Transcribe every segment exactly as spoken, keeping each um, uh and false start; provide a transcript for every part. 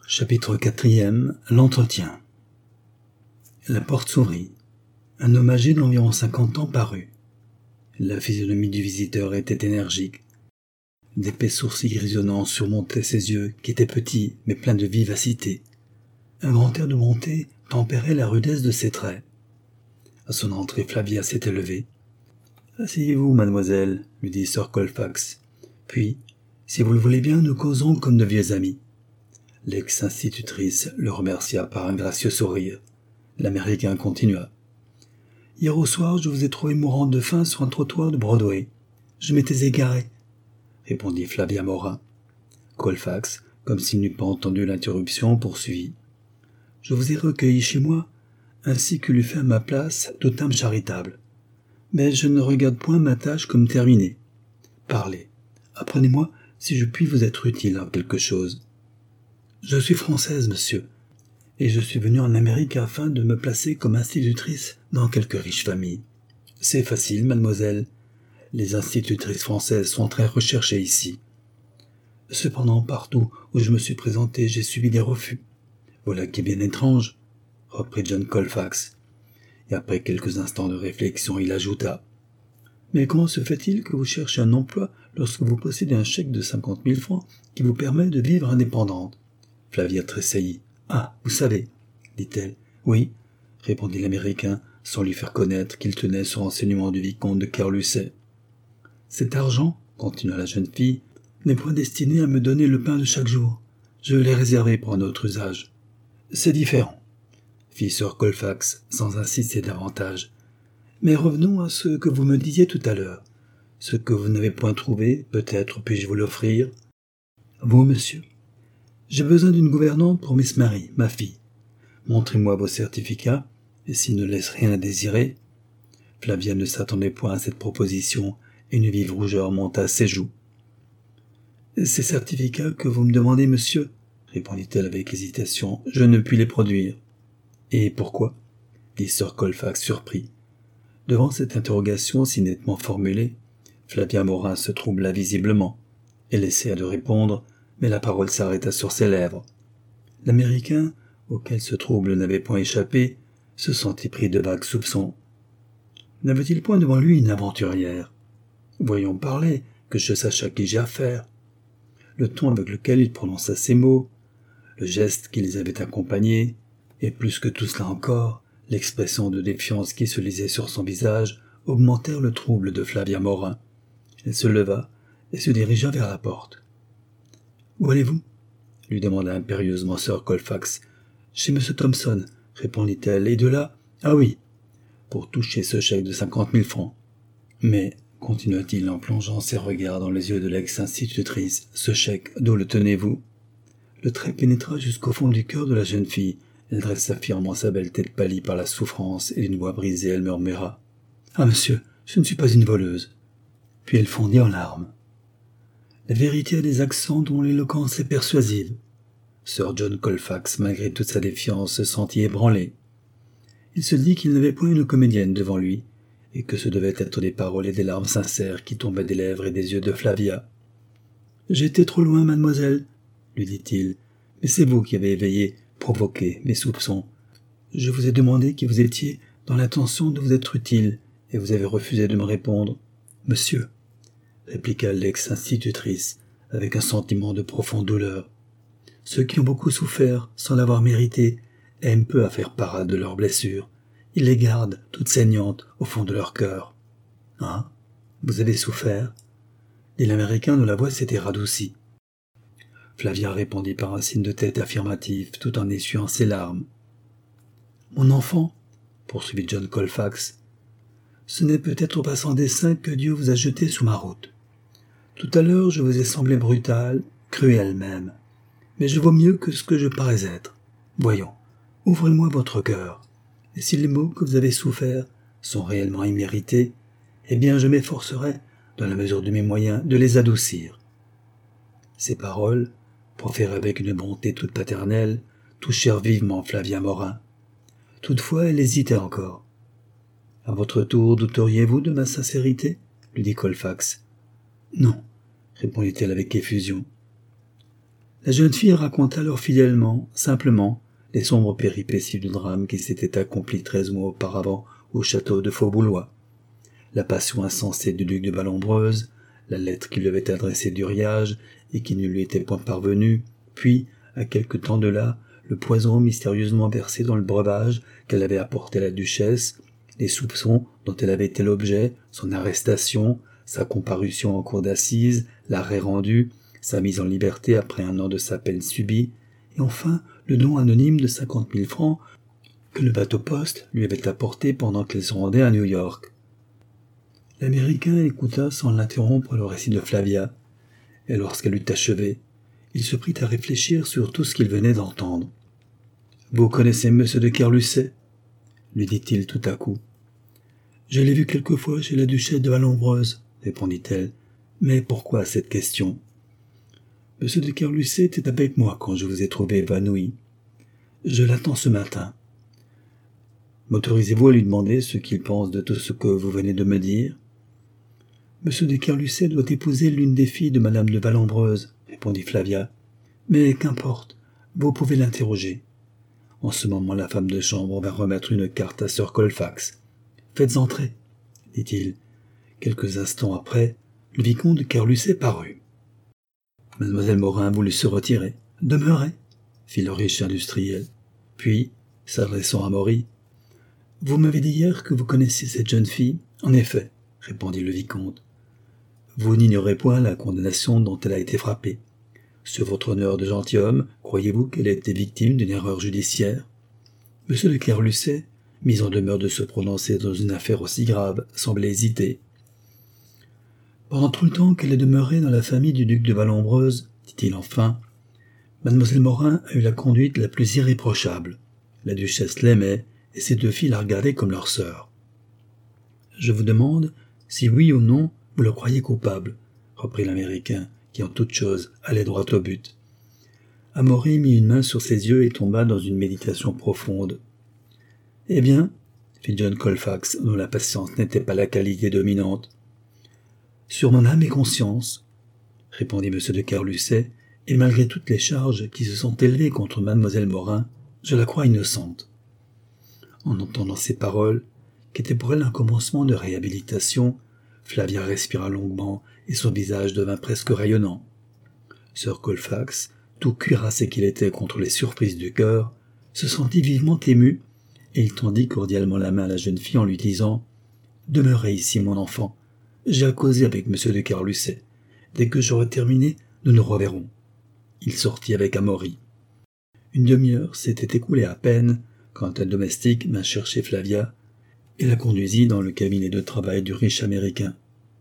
Chapitre quatrième. L'entretien. La porte s'ouvrit. Un homme âgé d'environ cinquante ans parut. La physionomie du visiteur était énergique. D'épais sourcils grisonnants surmontaient ses yeux, qui étaient petits, mais pleins de vivacité. Un grand air de bonté tempérait la rudesse de ses traits. À son entrée, Flavia s'était levée. « Asseyez-vous, mademoiselle, » lui dit sir Colfax. « Puis, si vous le voulez bien, nous causons comme de vieux amis. » L'ex-institutrice le remercia par un gracieux sourire. L'Américain continua. « Hier au soir, je vous ai trouvé mourant de faim sur un trottoir de Broadway. Je m'étais égaré, » répondit Flavia Morin. Colfax, comme s'il n'eût pas entendu l'interruption, poursuivit. « Je vous ai recueilli chez moi, ainsi que l'eût fait à ma place toute âme charitable. Mais je ne regarde point ma tâche comme terminée. Parlez, apprenez-moi si je puis vous être utile en quelque chose. Je suis française, monsieur, et je suis venue en Amérique afin de me placer comme institutrice dans quelque riche famille. C'est facile, mademoiselle. Les institutrices françaises sont très recherchées ici. Cependant, partout où je me suis présenté, j'ai subi des refus. Voilà qui est bien étrange, reprit John Colfax. Et après quelques instants de réflexion, il ajouta. Mais comment se fait-il que vous cherchez un emploi lorsque vous possédez un chèque de cinquante mille francs qui vous permet de vivre indépendante? Flavia tressaillit. « Ah, vous savez, dit-elle. « Oui, répondit l'Américain, sans lui faire connaître qu'il tenait ce renseignement du vicomte de Carlusset. Cet argent, continua la jeune fille, n'est point destiné à me donner le pain de chaque jour. Je l'ai réservé pour un autre usage. C'est différent, fit sir Colfax, sans insister davantage. Mais revenons à ce que vous me disiez tout à l'heure. Ce que vous n'avez point trouvé, peut-être puis-je vous l'offrir. Vous, monsieur? J'ai besoin d'une gouvernante pour Miss Mary, ma fille. Montrez-moi vos certificats, et s'ils ne laissent rien à désirer. Flavia ne s'attendait point à cette proposition, et une vive rougeur monta à ses joues. Ces certificats que vous me demandez, monsieur, répondit-elle avec hésitation, je ne puis les produire. Et pourquoi? Dit sir Colfax surpris. Devant cette interrogation si nettement formulée, Flavia Morin se troubla visiblement. Elle essaya de répondre, mais la parole s'arrêta sur ses lèvres. L'Américain, auquel ce trouble n'avait point échappé, se sentit pris de vagues soupçons. N'avait-il point devant lui une aventurière? Voyons parler, que je sache à qui j'ai affaire. Le ton avec lequel il prononça ces mots, le geste qui les avait accompagnés, et plus que tout cela encore, l'expression de défiance qui se lisait sur son visage, augmentèrent le trouble de Flavia Morin. Elle se leva et se dirigea vers la porte. « Où allez-vous » lui demanda impérieusement sir Colfax. « Chez M. Thompson, » répondit-elle, « et de là, ah oui, pour toucher ce chèque de cinquante mille francs. Mais, continua-t-il en plongeant ses regards dans les yeux de l'ex-institutrice, ce chèque, d'où le tenez-vous » Le trait pénétra jusqu'au fond du cœur de la jeune fille. Elle dressa fièrement sa belle tête pâlie par la souffrance, et d'une voix brisée, elle murmura. « Ah, monsieur, je ne suis pas une voleuse. » Puis elle fondit en larmes. La vérité a des accents dont l'éloquence est persuasive. Sir John Colfax, malgré toute sa défiance, se sentit ébranlé. Il se dit qu'il n'avait point une comédienne devant lui, et que ce devaient être des paroles et des larmes sincères qui tombaient des lèvres et des yeux de Flavia. « J'ai été trop loin, mademoiselle, » lui dit-il, « mais c'est vous qui avez éveillé, provoqué mes soupçons. Je vous ai demandé qui vous étiez dans l'intention de vous être utile, et vous avez refusé de me répondre. Monsieur, » répliqua l'ex-institutrice, avec un sentiment de profonde douleur. « Ceux qui ont beaucoup souffert, sans l'avoir mérité, aiment peu à faire parade de leurs blessures. Ils les gardent, toutes saignantes, au fond de leur cœur. »« Hein? Vous avez souffert » dit l'Américain dont la voix s'était radoucie. Flavia répondit par un signe de tête affirmatif, tout en essuyant ses larmes. « Mon enfant, » poursuivit John Colfax, « ce n'est peut-être pas sans dessein que Dieu vous a jeté sous ma route. Tout à l'heure, je vous ai semblé brutal, cruel même. Mais je vaux mieux que ce que je parais être. Voyons, ouvrez-moi votre cœur. Et si les maux que vous avez soufferts sont réellement immérités, eh bien je m'efforcerai, dans la mesure de mes moyens, de les adoucir. » Ces paroles, proférées avec une bonté toute paternelle, touchèrent vivement Flavia Morin. Toutefois, elle hésitait encore. « À votre tour, douteriez-vous de ma sincérité » lui dit Colfax. « Non, » répondit-elle avec effusion. La jeune fille raconta alors fidèlement, simplement, les sombres péripéties du drame qui s'était accompli treize mois auparavant au château de Fauboulnois. La passion insensée du duc de Vallombreuse, la lettre qu'il lui avait adressée d'Uriage et qui ne lui était point parvenue, puis, à quelque temps de là, le poison mystérieusement versé dans le breuvage qu'elle avait apporté à la duchesse, les soupçons dont elle avait été l'objet, son arrestation, sa comparution en cour d'assises, l'arrêt rendu, sa mise en liberté après un an de sa peine subie, et enfin le don anonyme de cinquante mille francs que le bateau-poste lui avait apporté pendant qu'elle se rendait à New York. L'Américain écouta sans l'interrompre le récit de Flavia, et lorsqu'elle eut achevé, il se prit à réfléchir sur tout ce qu'il venait d'entendre. « Vous connaissez M. de Kerlusset ?» lui dit-il tout à coup. « Je l'ai vu quelquefois chez la duchesse de Vallombreuse, » répondit-elle. « Mais pourquoi cette question ?»« M. de Kerlusset était avec moi quand je vous ai trouvé évanoui. Je l'attends ce matin. M'autorisez-vous à lui demander ce qu'il pense de tout ce que vous venez de me dire ?»« M. de Kerlusset doit épouser l'une des filles de Madame de Vallombreuse, » répondit Flavia. « Mais qu'importe, vous pouvez l'interroger. » En ce moment, la femme de chambre vint remettre une carte à Sir Colfax. « Faites entrer, » dit-il. Quelques instants après, le vicomte de Kerlusset parut. Mademoiselle Morin voulut se retirer. « Demeurez, » fit le riche industriel. Puis, s'adressant à Maury, « Vous m'avez dit hier que vous connaissiez cette jeune fille ?»« En effet, » répondit le vicomte. « Vous n'ignorez point la condamnation dont elle a été frappée. Sur votre honneur de gentilhomme, croyez-vous qu'elle ait été victime d'une erreur judiciaire ?» Monsieur de Kerlusset, mis en demeure de se prononcer dans une affaire aussi grave, semblait hésiter. « Pendant tout le temps qu'elle est demeurée dans la famille du duc de Vallombreuse, dit-il enfin, mademoiselle Morin a eu la conduite la plus irréprochable. La duchesse l'aimait, et ses deux filles la regardaient comme leur sœur. Je vous demande si oui ou non vous le croyez coupable, reprit l'Américain, qui en toute chose allait droit au but. Amaury mit une main sur ses yeux et tomba dans une méditation profonde. « Eh bien, » fit John Colfax, dont la patience n'était pas la qualité dominante. « Sur mon âme et conscience, » répondit M. de Kerlusset, et malgré toutes les charges qui se sont élevées contre mademoiselle Morin, je la crois innocente. En entendant ces paroles, qui étaient pour elle un commencement de réhabilitation, Flavia respira longuement et son visage devint presque rayonnant. Sir Colfax, tout cuirassé qu'il était contre les surprises du cœur, se sentit vivement ému, et il tendit cordialement la main à la jeune fille en lui disant « Demeurez ici, mon enfant. J'ai à causer avec M. de Kerlusset. Dès que j'aurai terminé, nous nous reverrons. » Il sortit avec Amaury. Une demi-heure s'était écoulée à peine quand un domestique vint chercher Flavia et la conduisit dans le cabinet de travail du riche Américain.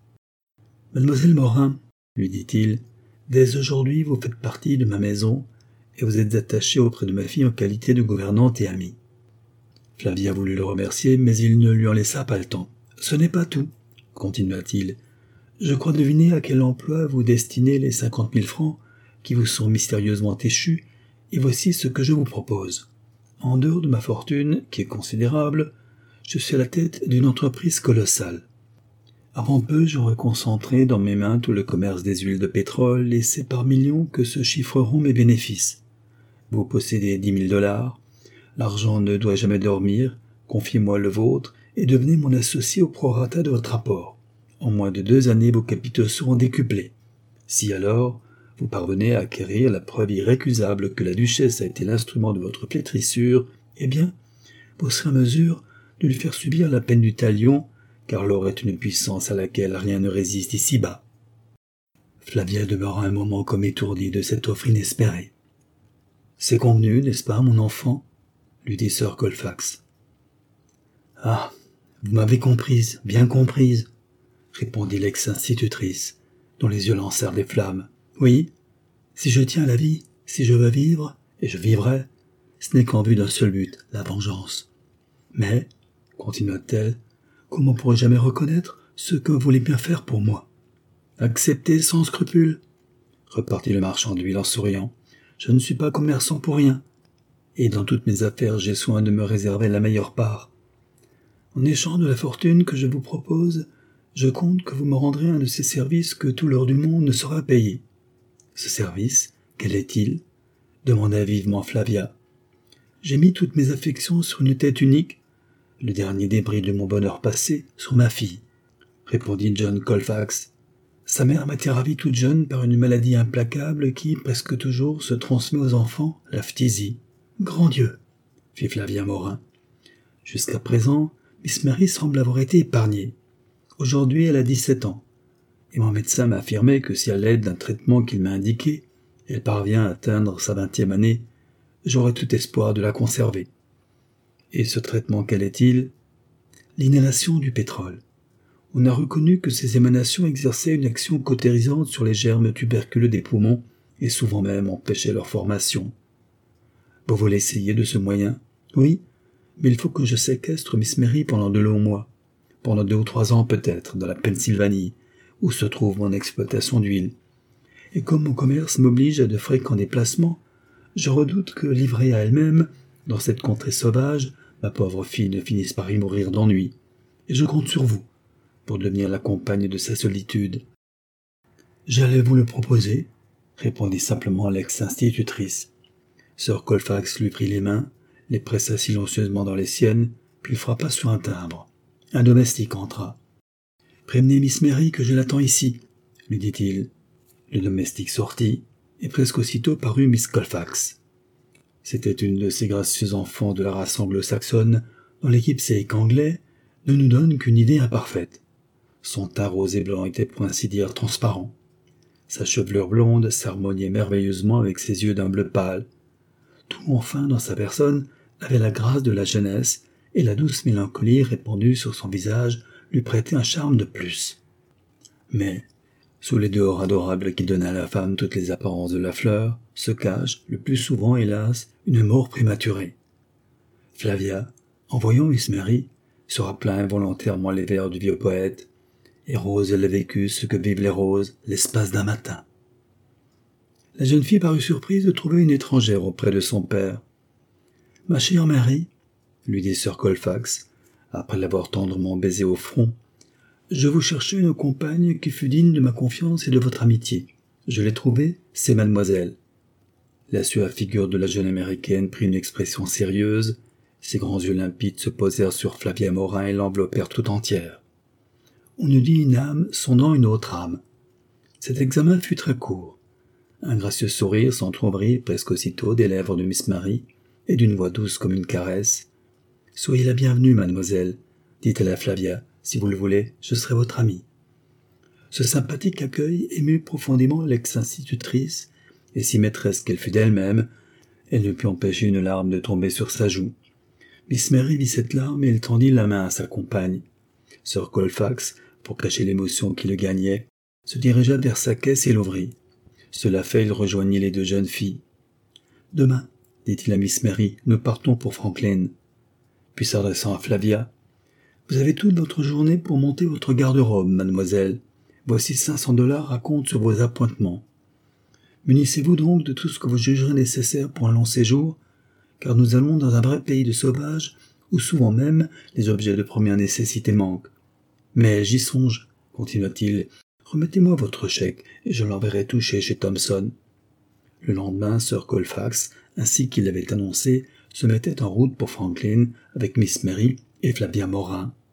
« Mademoiselle Morin, » lui dit-il, « dès aujourd'hui vous faites partie de ma maison et vous êtes attachée auprès de ma fille en qualité de gouvernante et amie. » Flavia voulut le remercier, mais il ne lui en laissa pas le temps. « Ce n'est pas tout, » continua-t-il. « Je crois deviner à quel emploi vous destinez les cinquante mille francs qui vous sont mystérieusement échus, et voici ce que je vous propose. En dehors de ma fortune, qui est considérable, je suis à la tête d'une entreprise colossale. Avant peu, j'aurai concentré dans mes mains tout le commerce des huiles de pétrole, et c'est par millions que se chiffreront mes bénéfices. Vous possédez dix mille dollars, l'argent ne doit jamais dormir, confiez-moi le vôtre, et devenez mon associé au prorata de votre apport. En moins de deux années, vos capitaux seront décuplés. Si alors, vous parvenez à acquérir la preuve irrécusable que la duchesse a été l'instrument de votre flétrissure, eh bien, vous serez en mesure de lui faire subir la peine du talion, car l'or est une puissance à laquelle rien ne résiste ici-bas. » Flavia demeura un moment comme étourdie de cette offre inespérée. « C'est convenu, n'est-ce pas, mon enfant ?» lui dit Sir Colfax. « Ah, vous m'avez comprise, bien comprise, » répondit l'ex-institutrice, dont les yeux lancèrent des flammes. « Oui, si je tiens à la vie, si je veux vivre, et je vivrai, ce n'est qu'en vue d'un seul but, la vengeance. Mais, continua-t-elle, comment pourrais-je jamais reconnaître ce que vous voulez bien faire pour moi ? Accepter sans scrupule, repartit le marchand d'huile en souriant. Je ne suis pas commerçant pour rien, et dans toutes mes affaires j'ai soin de me réserver la meilleure part. En échange de la fortune que je vous propose, je compte que vous me rendrez un de ces services que tout l'or du monde ne saura payer. Ce service, Quel est-il ? Demanda vivement Flavia. J'ai mis toutes mes affections sur une tête unique, le dernier débris de mon bonheur passé, sur ma fille, répondit John Colfax. Sa mère m'a été ravie toute jeune par une maladie implacable qui, presque toujours, se transmet aux enfants, la phtisie. Grand Dieu, fit Flavia Morin. Jusqu'à présent, Miss Mary semble avoir été épargnée. Aujourd'hui, elle a dix-sept ans, et mon médecin m'a affirmé que si à l'aide d'un traitement qu'il m'a indiqué, elle parvient à atteindre sa vingtième année, j'aurai tout espoir de la conserver. Et ce traitement, quel est-il ? L'inhalation du pétrole. On a reconnu que ces émanations exerçaient une action cautérisante sur les germes tuberculeux des poumons et souvent même empêchaient leur formation. Vous voulez essayer de ce moyen ? Oui, mais il faut que je séquestre Miss Mary pendant de longs mois, pendant deux ou trois ans peut-être, dans la Pennsylvanie, où se trouve mon exploitation d'huile. Et comme mon commerce m'oblige à de fréquents déplacements, je redoute que, livrée à elle-même, dans cette contrée sauvage, ma pauvre fille ne finisse par y mourir d'ennui. Et je compte sur vous, pour devenir la compagne de sa solitude. J'allais vous le proposer, répondit simplement l'ex-institutrice. Sir Colfax lui prit les mains, les pressa silencieusement dans les siennes, puis frappa sur un timbre. Un domestique entra. « Prévenez Miss Mary que je l'attends ici, » lui dit-il. Le domestique sortit, et presque aussitôt parut Miss Colfax. C'était une de ces gracieux enfants de la race anglo-saxonne dont l'équipe anglais ne nous donne qu'une idée imparfaite. Son teint rose et blanc était pour ainsi dire transparent. Sa chevelure blonde s'harmoniait merveilleusement avec ses yeux d'un bleu pâle. Tout enfin dans sa personne avait la grâce de la jeunesse, et la douce mélancolie répandue sur son visage lui prêtait un charme de plus. Mais, sous les dehors adorables qui donnent à la femme toutes les apparences de la fleur, se cache, le plus souvent, hélas, une mort prématurée. Flavia, en voyant Miss Mary, se rappela involontairement les vers du vieux poète, « Et rose elle a vécu ce que vivent les roses l'espace d'un matin ». La jeune fille parut surprise de trouver une étrangère auprès de son père. « Ma chère Mary, » lui dit Sir Colfax, après l'avoir tendrement baisé au front, « je vous cherchais une compagne qui fût digne de ma confiance et de votre amitié. Je l'ai trouvée, c'est mademoiselle. » La suave figure de la jeune américaine prit une expression sérieuse, ses grands yeux limpides se posèrent sur Flavia Morin et l'enveloppèrent tout entière. On eût dit une âme sondant une autre âme. Cet examen fut très court. Un gracieux sourire s'entr'ouvrit presque aussitôt des lèvres de Miss Mary, et d'une voix douce comme une caresse. « Soyez la bienvenue, mademoiselle, dit-elle à Flavia. Si vous le voulez, je serai votre amie. » Ce sympathique accueil émut profondément l'ex-institutrice, et si maîtresse qu'elle fût d'elle-même, elle ne put empêcher une larme de tomber sur sa joue. Miss Mary vit cette larme et elle tendit la main à sa compagne. Sir Colfax, pour cacher l'émotion qui le gagnait, se dirigea vers sa caisse et l'ouvrit. Cela fait, il rejoignit les deux jeunes filles. « Demain, dit-il à Miss Mary, nous partons pour Franklin. » Puis s'adressant à Flavia, « Vous avez toute votre journée pour monter votre garde-robe, mademoiselle. Voici cinq cents dollars à compte sur vos appointements. Munissez-vous donc de tout ce que vous jugerez nécessaire pour un long séjour, car nous allons dans un vrai pays de sauvages, où souvent même les objets de première nécessité manquent. Mais j'y songe, continua-t-il, remettez-moi votre chèque, et je l'enverrai touché chez Thomson. » Le lendemain, Sir Colfax, ainsi qu'il l'avait annoncé, se mettait en route pour Franklin avec Miss Mary et Flavia Morin.